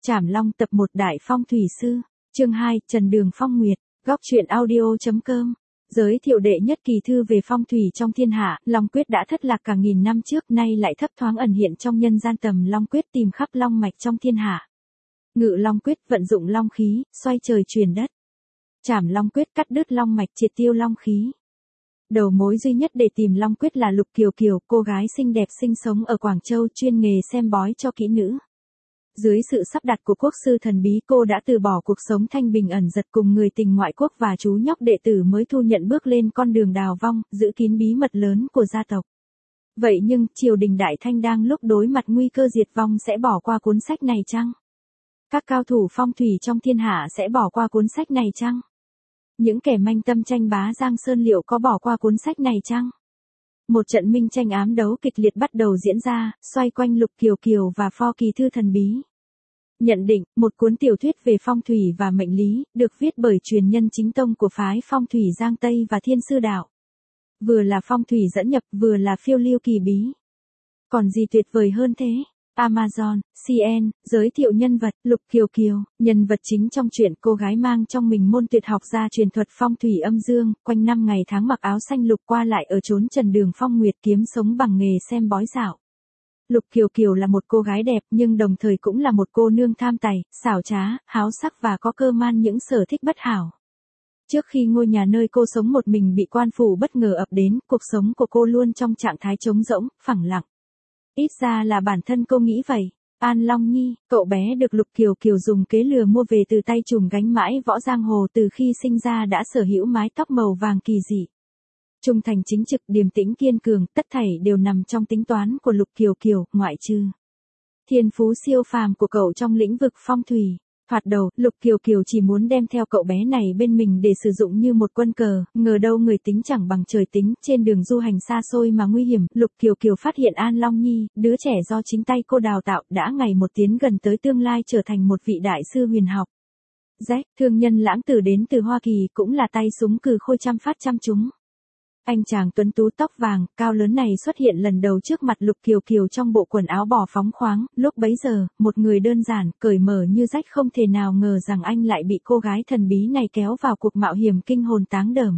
Trảm Long tập 1 Đại Phong Thủy Sư, chương 2, Trần Đường Phong Nguyệt, góc truyện audio.com. Giới thiệu đệ nhất kỳ thư về phong thủy trong thiên hạ, Long Quyết đã thất lạc cả nghìn năm trước, nay lại thấp thoáng ẩn hiện trong nhân gian. Tầm Long Quyết tìm khắp long mạch trong thiên hạ. Ngự Long Quyết vận dụng long khí, xoay trời truyền đất. Trảm Long Quyết cắt đứt long mạch, triệt tiêu long khí. Đầu mối duy nhất để tìm Long Quyết là Lục Kiều Kiều, cô gái xinh đẹp sinh sống ở Quảng Châu, chuyên nghề xem bói cho kỹ nữ. Dưới sự sắp đặt của quốc sư thần bí, cô đã từ bỏ cuộc sống thanh bình ẩn dật cùng người tình ngoại quốc và chú nhóc đệ tử mới thu nhận bước lên con đường đào vong, giữ kín bí mật lớn của gia tộc. Vậy nhưng, triều đình Đại Thanh đang lúc đối mặt nguy cơ diệt vong sẽ bỏ qua cuốn sách này chăng? Các cao thủ phong thủy trong thiên hạ sẽ bỏ qua cuốn sách này chăng? Những kẻ manh tâm tranh bá Giang Sơn liệu có bỏ qua cuốn sách này chăng? Một trận minh tranh ám đấu kịch liệt bắt đầu diễn ra, xoay quanh Lục Kiều Kiều và pho kỳ thư thần bí. Nhận định, một cuốn tiểu thuyết về phong thủy và mệnh lý, được viết bởi truyền nhân chính tông của phái phong thủy Giang Tây và Thiên Sư Đạo. Vừa là phong thủy dẫn nhập, vừa là phiêu lưu kỳ bí. Còn gì tuyệt vời hơn thế? Amazon, CN, giới thiệu nhân vật, Lục Kiều Kiều, nhân vật chính trong truyện. Cô gái mang trong mình môn tuyệt học gia truyền thuật phong thủy âm dương, quanh năm ngày tháng mặc áo xanh lục qua lại ở chốn Trần Đường Phong Nguyệt, kiếm sống bằng nghề xem bói dạo. Lục Kiều Kiều là một cô gái đẹp nhưng đồng thời cũng là một cô nương tham tài, xảo trá, háo sắc và có cơ man những sở thích bất hảo. Trước khi ngôi nhà nơi cô sống một mình bị quan phủ bất ngờ ập đến, cuộc sống của cô luôn trong trạng thái trống rỗng, phẳng lặng. Ít ra là bản thân cô nghĩ vậy. An Long Nhi, cậu bé được Lục Kiều Kiều dùng kế lừa mua về từ tay trùm gánh mãi võ giang hồ, từ khi sinh ra đã sở hữu mái tóc màu vàng kỳ dị. Trung thành chính trực, điềm tĩnh kiên cường, tất thảy đều nằm trong tính toán của Lục Kiều Kiều, ngoại trừ thiên phú siêu phàm của cậu trong lĩnh vực phong thủy. Thoạt đầu, Lục Kiều Kiều chỉ muốn đem theo cậu bé này bên mình để sử dụng như một quân cờ, ngờ đâu người tính chẳng bằng trời tính. Trên đường du hành xa xôi mà nguy hiểm, Lục Kiều Kiều phát hiện An Long Nhi, đứa trẻ do chính tay cô đào tạo, đã ngày một tiến gần tới tương lai trở thành một vị đại sư huyền học. Jack, thương nhân lãng tử đến từ Hoa Kỳ, cũng là tay súng cừ khôi chăm phát chăm chúng. Anh chàng tuấn tú tóc vàng, cao lớn này xuất hiện lần đầu trước mặt Lục Kiều Kiều trong bộ quần áo bò phóng khoáng. Lúc bấy giờ, một người đơn giản, cởi mở như rách, không thể nào ngờ rằng anh lại bị cô gái thần bí này kéo vào cuộc mạo hiểm kinh hồn táng đờm.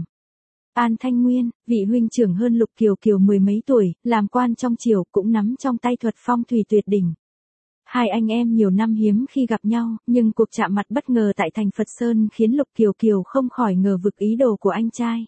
An Thanh Nguyên, vị huynh trưởng hơn Lục Kiều Kiều mười mấy tuổi, làm quan trong triều, cũng nắm trong tay thuật phong thủy tuyệt đỉnh. Hai anh em nhiều năm hiếm khi gặp nhau, nhưng cuộc chạm mặt bất ngờ tại thành Phật Sơn khiến Lục Kiều Kiều không khỏi ngờ vực ý đồ của anh trai.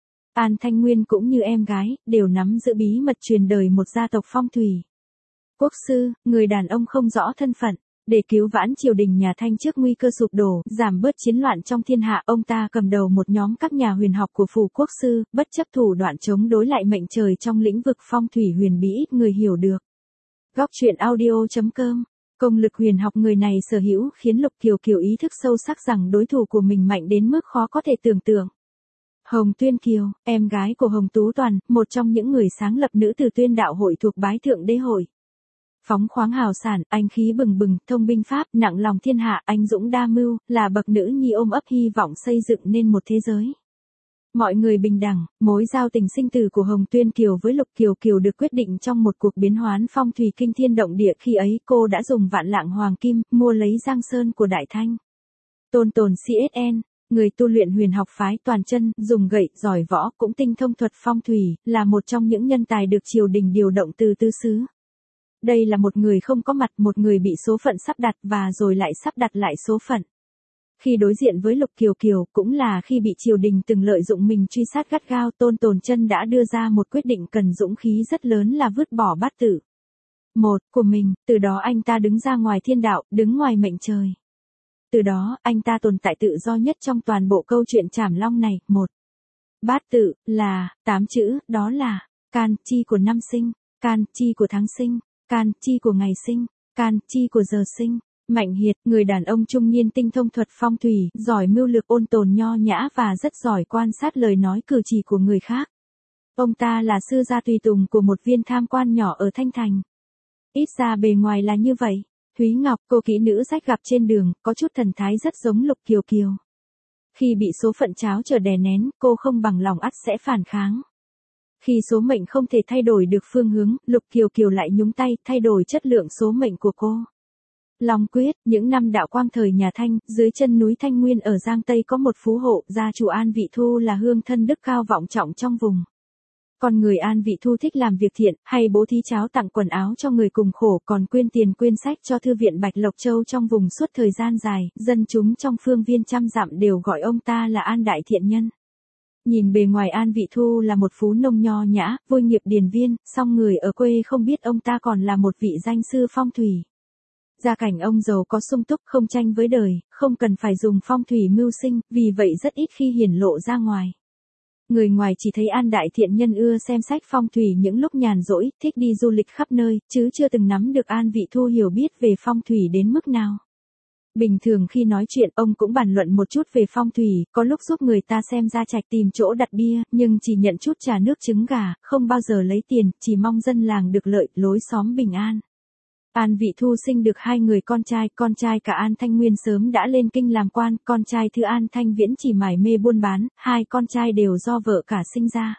An Thanh Nguyên cũng như em gái, đều nắm giữ bí mật truyền đời một gia tộc phong thủy. Quốc sư, người đàn ông không rõ thân phận, để cứu vãn triều đình nhà Thanh trước nguy cơ sụp đổ, giảm bớt chiến loạn trong thiên hạ, ông ta cầm đầu một nhóm các nhà huyền học của phủ quốc sư, bất chấp thủ đoạn chống đối lại mệnh trời trong lĩnh vực phong thủy huyền bí ít người hiểu được. Góc truyện audio.com. Công lực huyền học người này sở hữu khiến Lục Kiều Kiều ý thức sâu sắc rằng đối thủ của mình mạnh đến mức khó có thể tưởng tượng. Hồng Tuyên Kiều, em gái của Hồng Tú Toàn, một trong những người sáng lập nữ tử Tuyên Đạo hội thuộc Bái Thượng Đế hội. Phóng khoáng hào sản, anh khí bừng bừng, thông binh pháp, nặng lòng thiên hạ, anh dũng đa mưu, là bậc nữ nhi ôm ấp hy vọng xây dựng nên một thế giới mọi người bình đẳng. Mối giao tình sinh tử của Hồng Tuyên Kiều với Lục Kiều Kiều được quyết định trong một cuộc biến hoán phong thủy kinh thiên động địa. Khi ấy cô đã dùng vạn lạng hoàng kim mua lấy Giang Sơn của Đại Thanh. Tôn Tồn CSN, người tu luyện huyền học phái toàn chân, dùng gậy, giỏi võ, cũng tinh thông thuật phong thủy, là một trong những nhân tài được triều đình điều động từ tứ xứ. Đây là một người không có mặt, một người bị số phận sắp đặt và rồi lại sắp đặt lại số phận. Khi đối diện với Lục Kiều Kiều, cũng là khi bị triều đình từng lợi dụng mình truy sát gắt gao, Tôn Tồn Chân đã đưa ra một quyết định cần dũng khí rất lớn là vứt bỏ bát tự của mình, từ đó anh ta đứng ra ngoài thiên đạo, đứng ngoài mệnh trời. Từ đó, anh ta tồn tại tự do nhất trong toàn bộ câu chuyện Trảm Long này. Bát tự, là 8 chữ, đó là can, chi của năm sinh, can, chi của tháng sinh, can, chi của ngày sinh, can, chi của giờ sinh. Mạnh Hiệt, người đàn ông trung niên tinh thông thuật phong thủy, giỏi mưu lược, ôn tồn nho nhã và rất giỏi quan sát lời nói cử chỉ của người khác. Ông ta là sư gia tùy tùng của một viên tham quan nhỏ ở Thanh Thành. Ít ra bề ngoài là như vậy. Thúy Ngọc, cô kỹ nữ rách gặp trên đường, có chút thần thái rất giống Lục Kiều Kiều. Khi bị số phận tráo trở đè nén, cô không bằng lòng ắt sẽ phản kháng. Khi số mệnh không thể thay đổi được phương hướng, Lục Kiều Kiều lại nhúng tay, thay đổi chất lượng số mệnh của cô. Long Quyết, những năm đạo quang thời nhà Thanh, dưới chân núi Thanh Nguyên ở Giang Tây có một phú hộ, gia chủ An Vị Thu là hương thân đức cao vọng trọng trong vùng. Con người An Vị Thu thích làm việc thiện, hay bố thí cháo tặng quần áo cho người cùng khổ, còn quyên tiền quyên sách cho thư viện Bạch Lộc Châu trong vùng suốt thời gian dài, dân chúng trong phương viên trăm dặm đều gọi ông ta là An Đại Thiện Nhân. Nhìn bề ngoài An Vị Thu là một phú nông nho nhã, vui nghiệp điền viên, song người ở quê không biết ông ta còn là một vị danh sư phong thủy. Gia cảnh ông giàu có sung túc, không tranh với đời, không cần phải dùng phong thủy mưu sinh, vì vậy rất ít khi hiển lộ ra ngoài. Người ngoài chỉ thấy An Đại Thiện Nhân ưa xem sách phong thủy những lúc nhàn rỗi, thích đi du lịch khắp nơi, chứ chưa từng nắm được An Vị Thu hiểu biết về phong thủy đến mức nào. Bình thường khi nói chuyện ông cũng bàn luận một chút về phong thủy, có lúc giúp người ta xem gia trạch tìm chỗ đặt bia, nhưng chỉ nhận chút trà nước trứng gà, không bao giờ lấy tiền, chỉ mong dân làng được lợi, lối xóm bình an. An Vị Thu sinh được 2 người con trai cả An Thanh Nguyên sớm đã lên kinh làm quan, con trai thứ An Thanh Viễn chỉ mải mê buôn bán, 2 con trai đều do vợ cả sinh ra.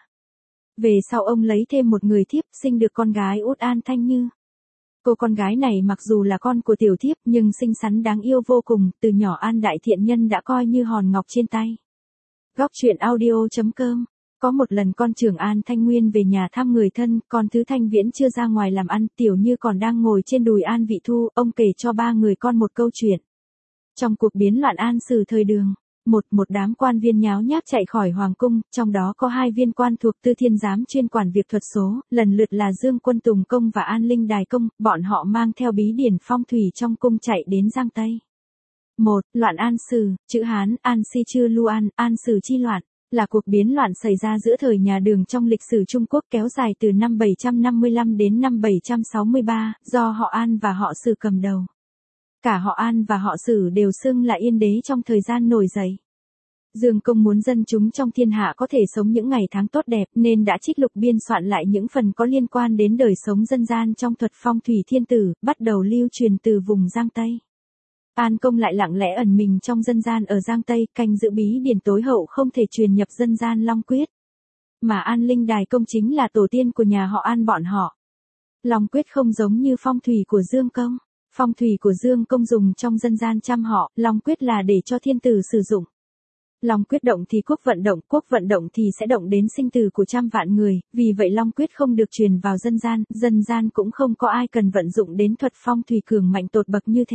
Về sau ông lấy thêm một người thiếp, sinh được con gái út An Thanh Như. Cô con gái này mặc dù là con của tiểu thiếp nhưng xinh xắn đáng yêu vô cùng, từ nhỏ An Đại Thiện Nhân đã coi như hòn ngọc trên tay. Góc truyện audio.com. Có một lần con trưởng An Thanh Nguyên về nhà thăm người thân, con thứ Thanh Viễn chưa ra ngoài làm ăn, Tiểu Như còn đang ngồi trên đùi An Vị Thu, ông kể cho 3 người con một câu chuyện. Trong cuộc biến loạn An Sử thời Đường, một đám quan viên nháo nhác chạy khỏi hoàng cung, trong đó có 2 viên quan thuộc Tư Thiên giám chuyên quản việc thuật số, lần lượt là Dương Quân Tùng Công và An Linh Đài Công, bọn họ mang theo bí điển phong thủy trong cung chạy đến Giang Tây. 1. Loạn An Sử, chữ Hán, An Si Chư Lu An Sử chi loạn, là cuộc biến loạn xảy ra giữa thời nhà Đường trong lịch sử Trung Quốc kéo dài từ năm 755 đến năm 763, do họ An và họ Sử cầm đầu. Cả họ An và họ Sử đều xưng là Yên đế trong thời gian nổi dậy. Dương Công muốn dân chúng trong thiên hạ có thể sống những ngày tháng tốt đẹp nên đã trích lục biên soạn lại những phần có liên quan đến đời sống dân gian trong thuật phong thủy thiên tử, bắt đầu lưu truyền từ vùng Giang Tây. An Công lại lặng lẽ ẩn mình trong dân gian ở Giang Tây, canh giữ bí điển tối hậu không thể truyền nhập dân gian Long Quyết. Mà An Linh Đài Công chính là tổ tiên của nhà họ An bọn họ. Long Quyết không giống như phong thủy của Dương Công. Phong thủy của Dương Công dùng trong dân gian trăm họ, Long Quyết là để cho thiên tử sử dụng. Long Quyết động thì quốc vận động thì sẽ động đến sinh tử của trăm vạn người, vì vậy Long Quyết không được truyền vào dân gian cũng không có ai cần vận dụng đến thuật phong thủy cường mạnh tột bậc như thế.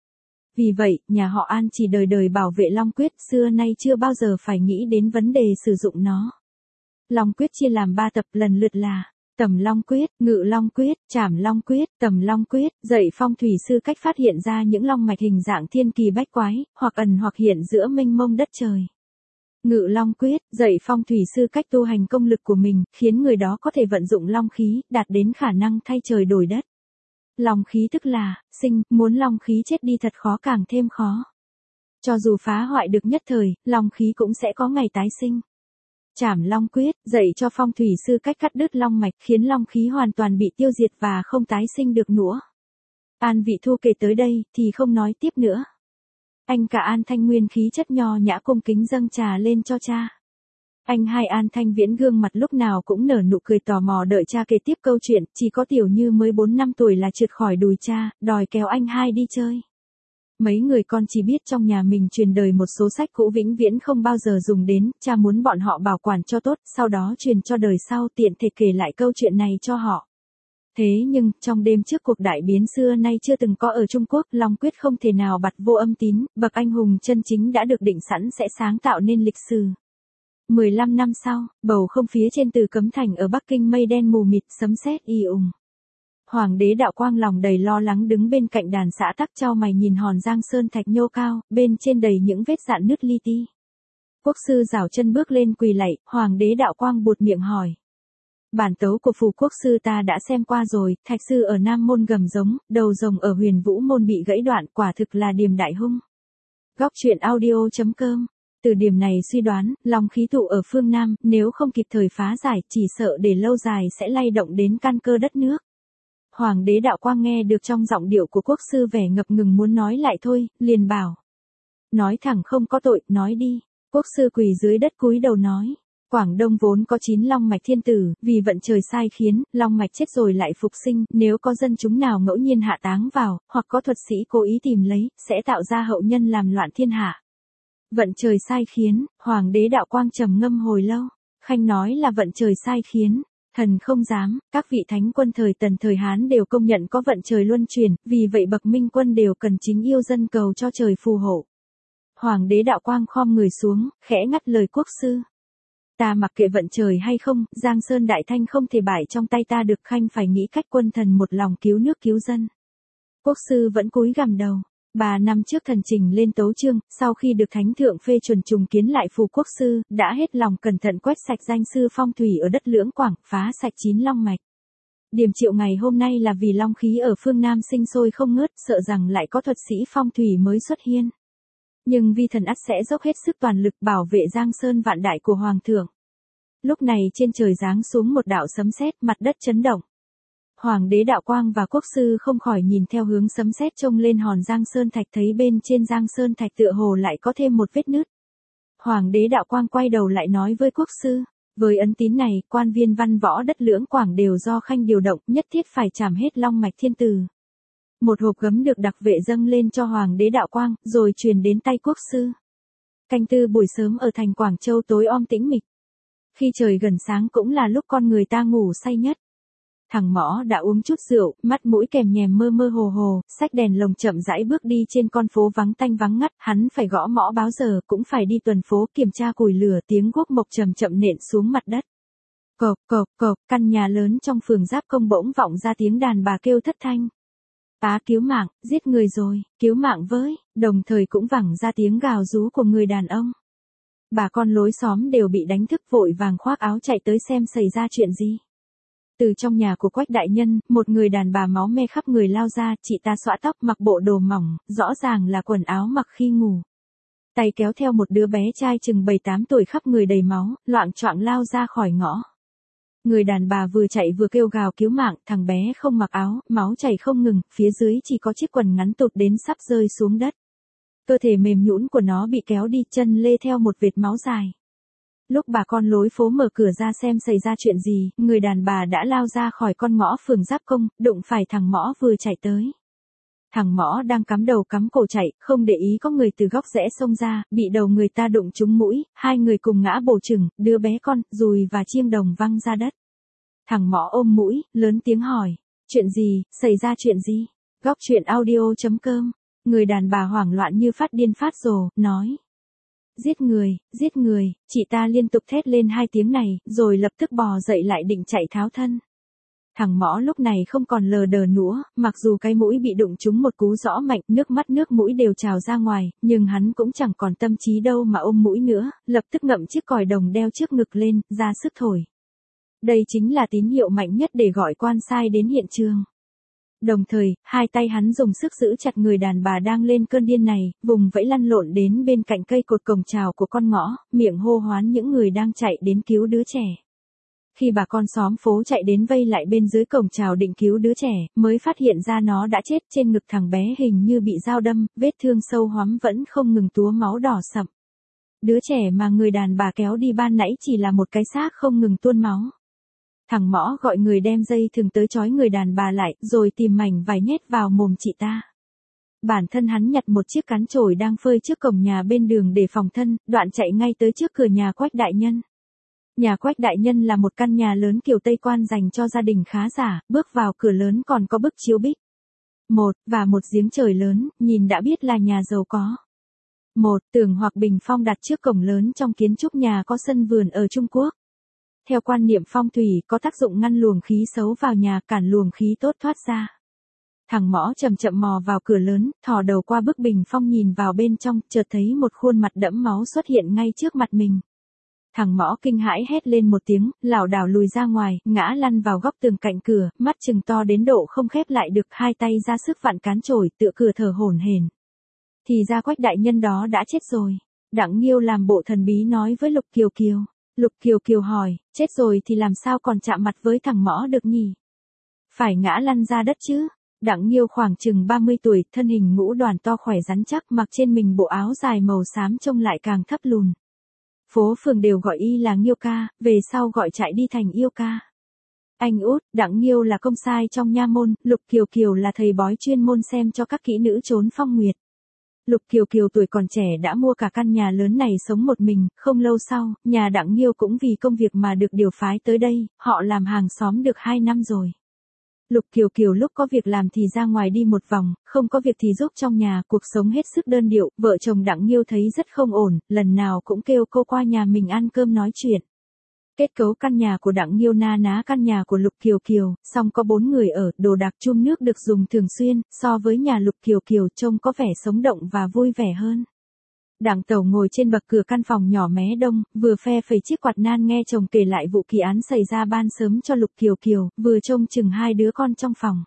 Vì vậy, nhà họ An chỉ đời đời bảo vệ Long Quyết, xưa nay chưa bao giờ phải nghĩ đến vấn đề sử dụng nó. Long Quyết chia làm 3 tập lần lượt là Tầm Long Quyết, Ngự Long Quyết, Trảm Long Quyết, Tầm Long Quyết, dạy phong thủy sư cách phát hiện ra những long mạch hình dạng thiên kỳ bách quái, hoặc ẩn hoặc hiện giữa mênh mông đất trời. Ngự Long Quyết, dạy phong thủy sư cách tu hành công lực của mình, khiến người đó có thể vận dụng long khí, đạt đến khả năng thay trời đổi đất. Long khí tức là, sinh, muốn long khí chết đi thật khó càng thêm khó. Cho dù phá hoại được nhất thời, long khí cũng sẽ có ngày tái sinh. Trảm Long Quyết, dạy cho phong thủy sư cách cắt đứt long mạch, khiến long khí hoàn toàn bị tiêu diệt và không tái sinh được nữa. An Vị Thu kể tới đây, thì không nói tiếp nữa. Anh cả An Thanh Nguyên khí chất nho nhã cung kính dâng trà lên cho cha. Anh hai An Thanh Viễn gương mặt lúc nào cũng nở nụ cười tò mò đợi cha kể tiếp câu chuyện, chỉ có Tiểu Như mới 4 năm tuổi là trượt khỏi đùi cha, đòi kéo anh hai đi chơi. Mấy người con chỉ biết trong nhà mình truyền đời một số sách cũ vĩnh viễn không bao giờ dùng đến, cha muốn bọn họ bảo quản cho tốt, sau đó truyền cho đời sau tiện thể kể lại câu chuyện này cho họ. Thế nhưng, trong đêm trước cuộc đại biến xưa nay chưa từng có ở Trung Quốc, Long Quyết không thể nào bặt vô âm tín, bậc anh hùng chân chính đã được định sẵn sẽ sáng tạo nên lịch sử. 15 năm sau, bầu không phía trên Từ Cấm Thành ở Bắc Kinh mây đen mù mịt, sấm sét ì ùng. Hoàng đế Đạo Quang lòng đầy lo lắng đứng bên cạnh đàn xã tắc chau mày nhìn hòn Giang Sơn thạch nhô cao, bên trên đầy những vết rạn nứt li ti. Quốc sư giảo chân bước lên quỳ lạy, Hoàng đế Đạo Quang buột miệng hỏi. Bản tấu của phù quốc sư ta đã xem qua rồi, thạch sư ở Nam Môn gầm giống, đầu rồng ở Huyền Vũ Môn bị gãy đoạn, quả thực là điềm đại hung. Góc truyện audio.com. Từ điểm này suy đoán, long khí tụ ở phương Nam, nếu không kịp thời phá giải, chỉ sợ để lâu dài sẽ lay động đến căn cơ đất nước. Hoàng đế Đạo Quang nghe được trong giọng điệu của quốc sư vẻ ngập ngừng muốn nói lại thôi, liền bảo. Nói thẳng không có tội, nói đi. Quốc sư quỳ dưới đất cúi đầu nói. Quảng Đông vốn có 9 long mạch thiên tử, vì vận trời sai khiến, long mạch chết rồi lại phục sinh, nếu có dân chúng nào ngẫu nhiên hạ táng vào, hoặc có thuật sĩ cố ý tìm lấy, sẽ tạo ra hậu nhân làm loạn thiên hạ. Vận trời sai khiến, Hoàng đế Đạo Quang trầm ngâm hồi lâu, khanh nói là vận trời sai khiến. Thần không dám, các vị thánh quân thời Tần thời Hán đều công nhận có vận trời luân chuyển, vì vậy bậc minh quân đều cần chính yêu dân cầu cho trời phù hộ. Hoàng đế Đạo Quang khom người xuống, khẽ ngắt lời quốc sư. Ta mặc kệ vận trời hay không, Giang Sơn Đại Thanh không thể bại trong tay ta được, khanh phải nghĩ cách quân thần một lòng cứu nước cứu dân. Quốc sư vẫn cúi gằm đầu. 3 năm trước thần trình lên tấu chương, sau khi được thánh thượng phê chuẩn trùng kiến lại phù quốc sư, đã hết lòng cẩn thận quét sạch danh sư phong thủy ở đất Lưỡng Quảng, phá sạch 9 long mạch. Điểm triệu ngày hôm nay là vì long khí ở phương Nam sinh sôi không ngớt, sợ rằng lại có thuật sĩ phong thủy mới xuất hiện. Nhưng vi thần ắt sẽ dốc hết sức toàn lực bảo vệ Giang Sơn vạn đại của Hoàng thượng. Lúc này trên trời giáng xuống một đạo sấm sét, mặt đất chấn động. Hoàng đế Đạo Quang và quốc sư không khỏi nhìn theo hướng sấm sét trông lên hòn Giang Sơn Thạch, thấy bên trên Giang Sơn Thạch tựa hồ lại có thêm một vết nứt. Hoàng đế Đạo Quang quay đầu lại nói với quốc sư, với ấn tín này, quan viên văn võ đất Lưỡng Quảng đều do khanh điều động, nhất thiết phải trảm hết long mạch thiên tử. Một hộp gấm được đặc vệ dâng lên cho Hoàng đế Đạo Quang, rồi truyền đến tay quốc sư. Canh tư buổi sớm ở thành Quảng Châu tối om tĩnh mịch. Khi trời gần sáng cũng là lúc con người ta ngủ say nhất. Thằng Mõ đã uống chút rượu, mắt mũi kèm nhèm mơ mơ hồ hồ, xách đèn lồng chậm rãi bước đi trên con phố vắng tanh vắng ngắt, hắn phải gõ mõ báo giờ, cũng phải đi tuần phố kiểm tra củi lửa, tiếng guốc mộc chậm chậm nện xuống mặt đất. Cộp cộp cộp, căn nhà lớn trong phường Giáp Công bỗng vọng ra tiếng đàn bà kêu thất thanh. Á cứu mạng, giết người rồi, cứu mạng với, đồng thời cũng vẳng ra tiếng gào rú của người đàn ông. Bà con lối xóm đều bị đánh thức, vội vàng khoác áo chạy tới xem xảy ra chuyện gì. Từ trong nhà của Quách đại nhân, một người đàn bà máu me khắp người lao ra, chị ta xõa tóc, mặc bộ đồ mỏng, rõ ràng là quần áo mặc khi ngủ. Tay kéo theo một đứa bé trai chừng 7-8 tuổi khắp người đầy máu, loạng choạng lao ra khỏi ngõ. Người đàn bà vừa chạy vừa kêu gào cứu mạng, thằng bé không mặc áo, máu chảy không ngừng, phía dưới chỉ có chiếc quần ngắn tụt đến sắp rơi xuống đất. Cơ thể mềm nhũn của nó bị kéo đi, chân lê theo một vệt máu dài. Lúc bà con lối phố mở cửa ra xem xảy ra chuyện gì, người đàn bà đã lao ra khỏi con ngõ phường Giáp Công, đụng phải thằng Mõ vừa chạy tới. Thằng Mõ đang cắm đầu cắm cổ chạy, không để ý có người từ góc rẽ xông ra, bị đầu người ta đụng trúng mũi, hai người cùng ngã bổ chừng, đứa bé con, dùi và chiêng đồng văng ra đất. Thằng Mõ ôm mũi, lớn tiếng hỏi, chuyện gì, xảy ra chuyện gì? Góc truyện audio.com. Người đàn bà hoảng loạn như phát điên phát rồ, nói. Giết người, chị ta liên tục thét lên 2 tiếng này, rồi lập tức bò dậy lại định chạy tháo thân. Thằng Mõ lúc này không còn lờ đờ nữa, mặc dù cái mũi bị đụng trúng một cú rõ mạnh, nước mắt nước mũi đều trào ra ngoài, nhưng hắn cũng chẳng còn tâm trí đâu mà ôm mũi nữa, lập tức ngậm chiếc còi đồng đeo trước ngực lên, ra sức thổi. Đây chính là tín hiệu mạnh nhất để gọi quan sai đến hiện trường. Đồng thời, hai tay hắn dùng sức giữ chặt người đàn bà đang lên cơn điên này, vùng vẫy lăn lộn đến bên cạnh cây cột cổng chào của con ngõ, miệng hô hoán những người đang chạy đến cứu đứa trẻ. Khi bà con xóm phố chạy đến vây lại bên dưới cổng chào định cứu đứa trẻ, mới phát hiện ra nó đã chết, trên ngực thằng bé hình như bị dao đâm, vết thương sâu hoắm vẫn không ngừng túa máu đỏ sậm. Đứa trẻ mà người đàn bà kéo đi ban nãy chỉ là một cái xác không ngừng tuôn máu. Thằng Mõ gọi người đem dây thừng tới trói người đàn bà lại, rồi tìm mảnh vải nhét vào mồm chị ta. Bản thân hắn nhặt một chiếc cán chổi đang phơi trước cổng nhà bên đường để phòng thân, đoạn chạy ngay tới trước cửa nhà Quách đại nhân. Nhà Quách đại nhân là một căn nhà lớn kiểu Tây Quan dành cho gia đình khá giả, bước vào cửa lớn còn có bức chiếu bích. Một giếng trời lớn, nhìn đã biết là nhà giàu có. Tường hoặc bình phong đặt trước cổng lớn trong kiến trúc nhà có sân vườn ở Trung Quốc. Theo quan niệm phong thủy, có tác dụng ngăn luồng khí xấu vào nhà, cản luồng khí tốt thoát ra. Thằng Mõ chậm chậm mò vào cửa lớn, thò đầu qua bức bình phong nhìn vào bên trong, chợt thấy một khuôn mặt đẫm máu xuất hiện ngay trước mặt mình. Thằng Mõ kinh hãi hét lên một tiếng, lảo đảo lùi ra ngoài, ngã lăn vào góc tường cạnh cửa, mắt trừng to đến độ không khép lại được, hai tay ra sức vặn cán chổi, tựa cửa thở hổn hển. Thì ra Quách đại nhân đó đã chết rồi. Đặng Nghiêu làm bộ thần bí nói với Lục Kiều Kiều. Lục Kiều Kiều hỏi, chết rồi thì làm sao còn chạm mặt với thằng Mõ được nhỉ? Phải ngã lăn ra đất chứ? Đặng Nghiêu khoảng chừng 30 tuổi, thân hình ngũ đoàn to khỏe rắn chắc, mặc trên mình bộ áo dài màu xám trông lại càng thấp lùn. phố phường đều gọi y là Nghiêu ca, về sau gọi chạy đi thành Yêu ca. Anh út, Đặng Nghiêu là công sai trong nha môn, Lục Kiều Kiều là thầy bói chuyên môn xem cho các kỹ nữ trốn phong nguyệt. Lục Kiều Kiều tuổi còn trẻ đã mua cả căn nhà lớn này sống một mình, không lâu sau, nhà Đặng Nghiêu cũng vì công việc mà được điều phái tới đây, họ làm hàng xóm được 2 năm rồi. Lục Kiều Kiều lúc có việc làm thì ra ngoài đi một vòng, không có việc thì giúp trong nhà, cuộc sống hết sức đơn điệu, vợ chồng Đặng Nghiêu thấy rất không ổn, lần nào cũng kêu cô qua nhà mình ăn cơm nói chuyện. Kết cấu căn nhà của Đặng Nghiêu na ná căn nhà của Lục Kiều Kiều, song có 4 người ở, đồ đạc chum nước được dùng thường xuyên, so với nhà Lục Kiều Kiều trông có vẻ sống động và vui vẻ hơn. Đặng Tẩu ngồi trên bậc cửa căn phòng nhỏ mé đông, vừa phe phẩy chiếc quạt nan nghe chồng kể lại vụ kỳ án xảy ra ban sớm cho Lục Kiều Kiều, vừa trông chừng 2 đứa con trong phòng.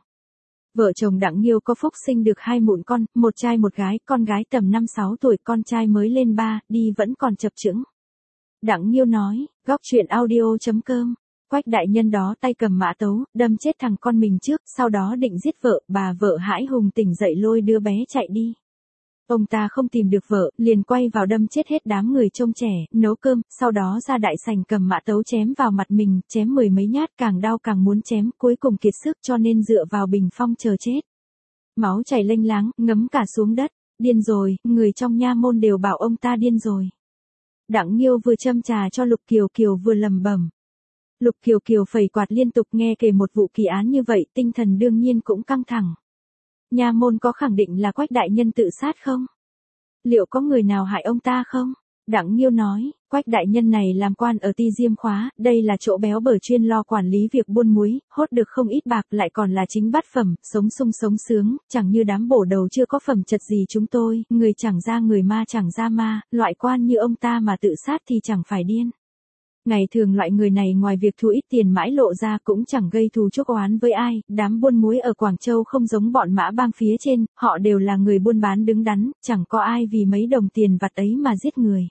Vợ chồng Đặng Nghiêu có phúc sinh được 2 mụn con, một trai một gái, con gái tầm 5-6 tuổi, con trai mới lên 3, đi vẫn còn chập chững. Đặng Nghiêu nói, góc chuyện audio.com, Quách đại nhân đó tay cầm mã tấu, đâm chết thằng con mình trước, sau đó định giết vợ, bà vợ hãi hùng tỉnh dậy lôi đứa bé chạy đi. Ông ta không tìm được vợ, liền quay vào đâm chết hết đám người trông trẻ, nấu cơm, sau đó ra đại sảnh cầm mã tấu chém vào mặt mình, chém 10 mấy nhát, càng đau càng muốn chém, cuối cùng kiệt sức cho nên dựa vào bình phong chờ chết. Máu chảy lênh láng, ngấm cả xuống đất, điên rồi, người trong nha môn đều bảo ông ta điên rồi. Đặng Nghiêu vừa châm trà cho Lục Kiều Kiều vừa lẩm bẩm. Lục Kiều Kiều phẩy quạt liên tục nghe kể một vụ kỳ án như vậy, tinh thần đương nhiên cũng căng thẳng. Nha môn có khẳng định là Quách đại nhân tự sát không? Liệu có người nào hại ông ta không? Đặng Nghiêu nói, Quách đại nhân này làm quan ở Ti Diêm Khóa, đây là chỗ béo bở chuyên lo quản lý việc buôn muối, hốt được không ít bạc lại còn là chính bát phẩm, sống sung sống sướng, chẳng như đám bổ đầu chưa có phẩm chất gì chúng tôi, người chẳng ra người ma chẳng ra ma, loại quan như ông ta mà tự sát thì chẳng phải điên. Ngày thường loại người này ngoài việc thu ít tiền mãi lộ ra cũng chẳng gây thù chuốc oán với ai, đám buôn muối ở Quảng Châu không giống bọn Mã Bang phía trên, họ đều là người buôn bán đứng đắn, chẳng có ai vì mấy đồng tiền vặt ấy mà giết người.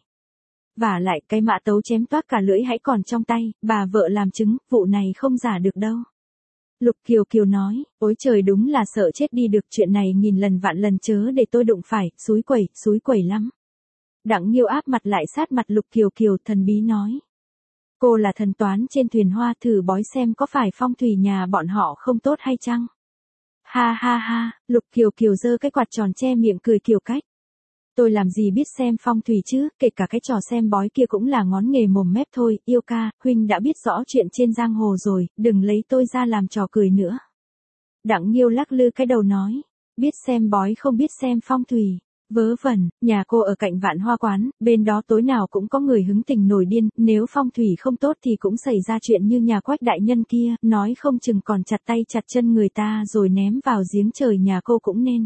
Vả lại cái mã tấu chém toác cả lưỡi hãy còn trong tay, bà vợ làm chứng, vụ này không giả được đâu. Lục Kiều Kiều nói, ôi trời đúng là sợ chết đi được, chuyện này nghìn lần vạn lần chớ để tôi đụng phải, xúi quẩy lắm. Đặng Nghiêu áp mặt lại sát mặt Lục Kiều Kiều, thần bí nói. Cô là thần toán trên thuyền hoa, thử bói xem có phải phong thủy nhà bọn họ không tốt hay chăng? Ha ha ha, Lục Kiều Kiều giơ cái quạt tròn che miệng cười kiểu cách. Tôi làm gì biết xem phong thủy chứ, kể cả cái trò xem bói kia cũng là ngón nghề mồm mép thôi, Yêu ca, huynh đã biết rõ chuyện trên giang hồ rồi, đừng lấy tôi ra làm trò cười nữa. Đặng Nghiêu lắc lư cái đầu nói, biết xem bói không biết xem phong thủy. Vớ vẩn, nhà cô ở cạnh Vạn Hoa quán, bên đó tối nào cũng có người hứng tình nổi điên, nếu phong thủy không tốt thì cũng xảy ra chuyện như nhà Quách đại nhân kia, nói không chừng còn chặt tay chặt chân người ta rồi ném vào giếng trời nhà cô cũng nên.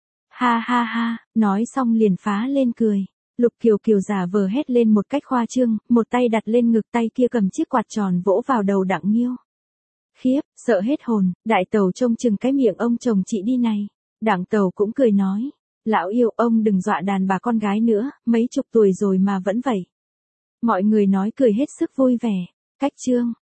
Ha ha ha, nói xong liền phá lên cười. Lục Kiều Kiều giả vờ hét lên một cách khoa trương, một tay đặt lên ngực, tay kia cầm chiếc quạt tròn vỗ vào đầu Đặng Nghiêu. Khiếp, sợ hết hồn, đại tẩu trông chừng cái miệng ông chồng chị đi này. Đặng tẩu cũng cười nói. Lão yêu, ông đừng dọa đàn bà con gái nữa, mấy chục tuổi rồi mà vẫn vậy. Mọi người nói cười hết sức vui vẻ. Cách chương.